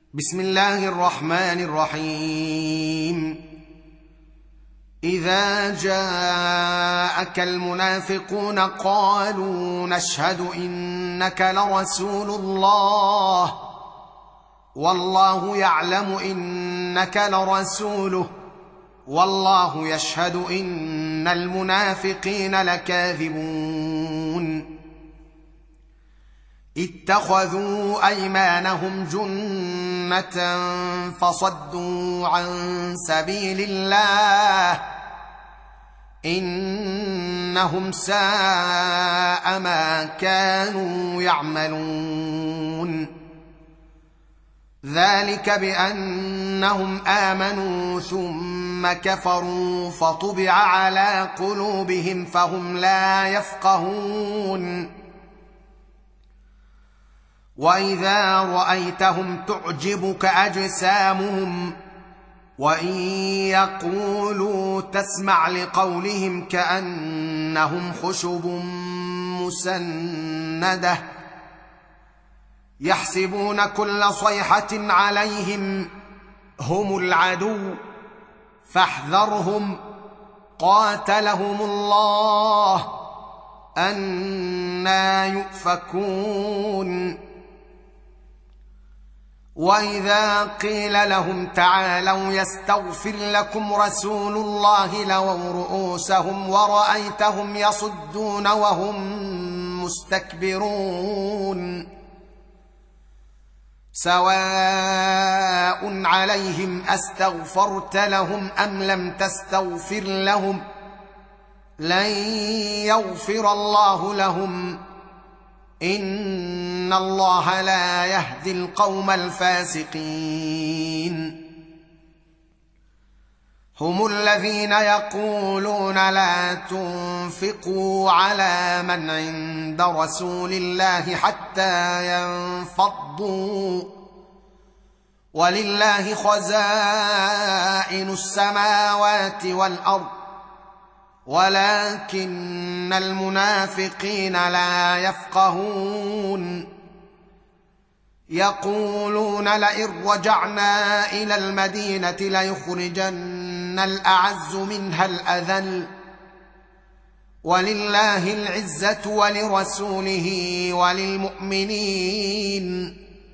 بسم الله الرحمن الرحيم. إذا جاءك المنافقون قالوا نشهد إنك لرسول الله والله يعلم إنك لرسوله والله يشهد إن المنافقين لكاذبون. اتخذوا أيمانهم جنة فصدوا عن سبيل الله إنهم ساء ما كانوا يعملون. ذلك بأنهم آمنوا ثم كفروا فطبع على قلوبهم فهم لا يفقهون. وإذا رأيتهم تعجبك أجسامهم وإن يقولوا تسمع لقولهم كأنهم خشب مسندة يحسبون كل صيحة عليهم هم العدو فاحذرهم قاتلهم الله أنى يؤفكون. وإذا قيل لهم تعالوا يستغفر لكم رسول الله لووا رؤوسهم ورأيتهم يصدون وهم مستكبرون. سواء عليهم أستغفرت لهم أم لم تستغفر لهم لن يغفر الله لهم إن الله لا يهدي القوم الفاسقين. هم الذين يقولون لا تنفقوا على من عند رسول الله حتى ينفضوا ولله خزائن السماوات والأرض ولكن المنافقين لا يفقهون. يقولون لئن رجعنا إلى المدينة ليخرجن الأعز منها الأذل ولله العزة ولرسوله وللمؤمنين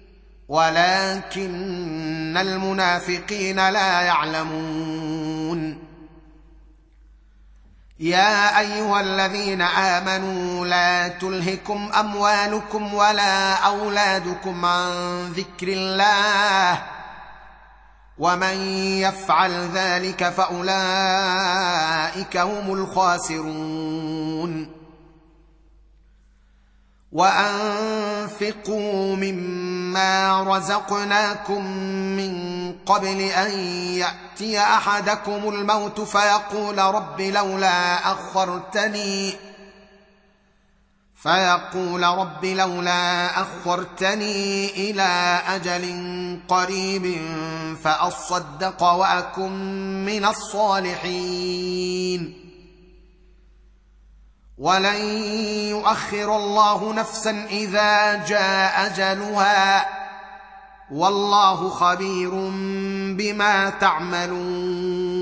ولكن المنافقين لا يعلمون. يا أيها الذين آمنوا لا تلهكم أموالكم ولا أولادكم عن ذكر الله ومن يفعل ذلك فأولئك هم الخاسرون. وأنفقوا مما رزقناكم من قبل أن يأتي أحدكم الموت فيقول رب لولا أخرتني إلى أجل قريب فأصدق وأكن من الصالحين. ولن يؤخر الله نفسا إذا جاء أجلها والله خبير بما تعملون.